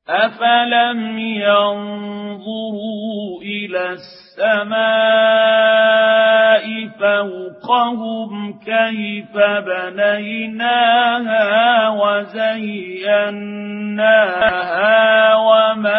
أفلم ينظروا إلى السماء فوقهم كيف بنيناها وزيناها وما